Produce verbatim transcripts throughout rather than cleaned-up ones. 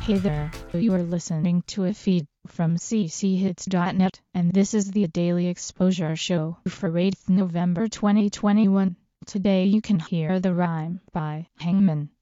Hey there, you are listening to a feed from c c hits dot net, and this is the Daily Exposure Show for eighth November twenty twenty-one. Today you can hear The Rhyme by Hangman.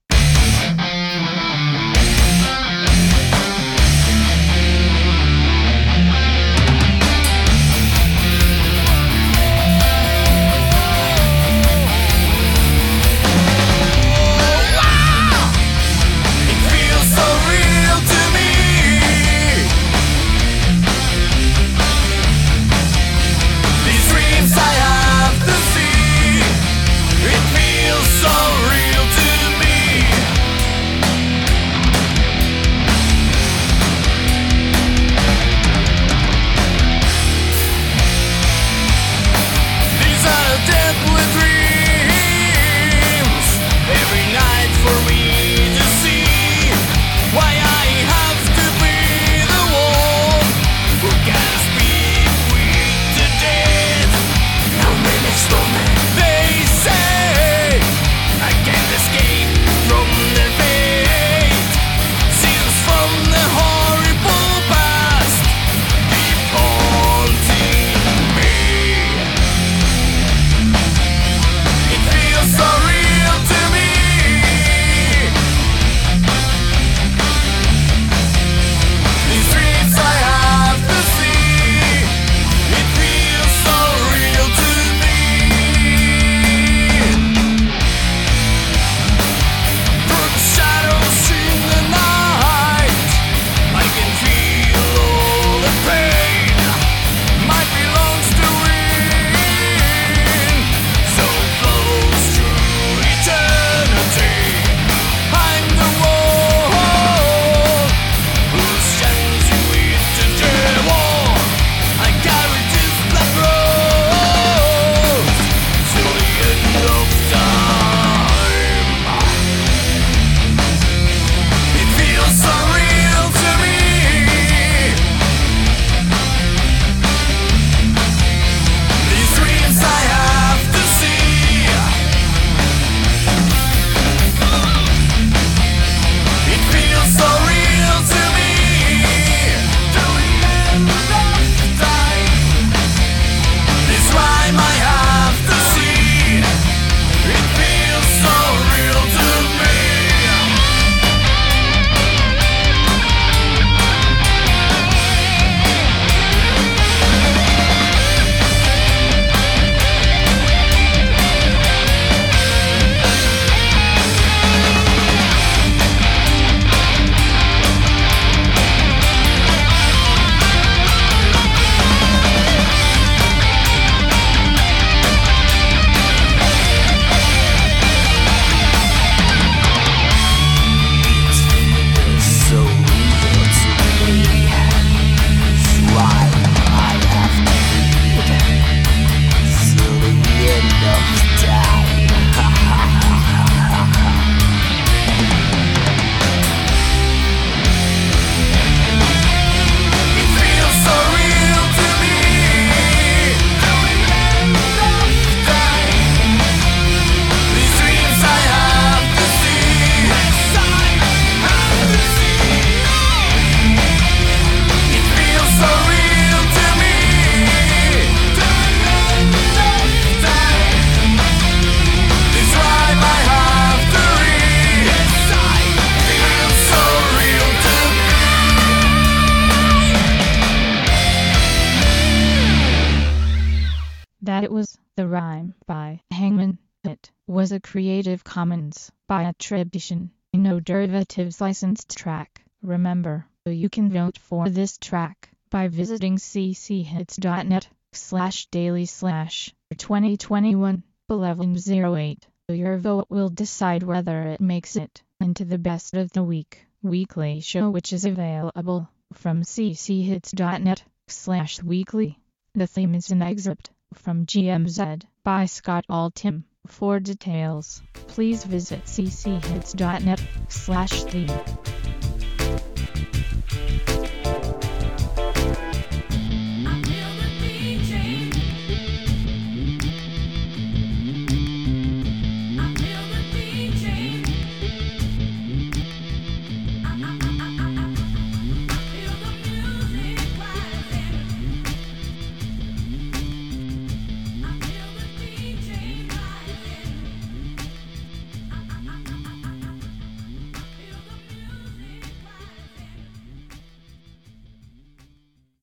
That it was The Rhyme by Hangman. It was a Creative Commons by attribution, no derivatives licensed track. Remember, you can vote for this track by visiting c c hits dot net slash daily slash twenty twenty-one eleven oh eight. Your vote will decide whether it makes it into the best of the week weekly show, which is available from c c hits dot net slash weekly. The theme is an excerpt from G M Z by Scott Altham. For details, please visit c c hits dot net slash theme.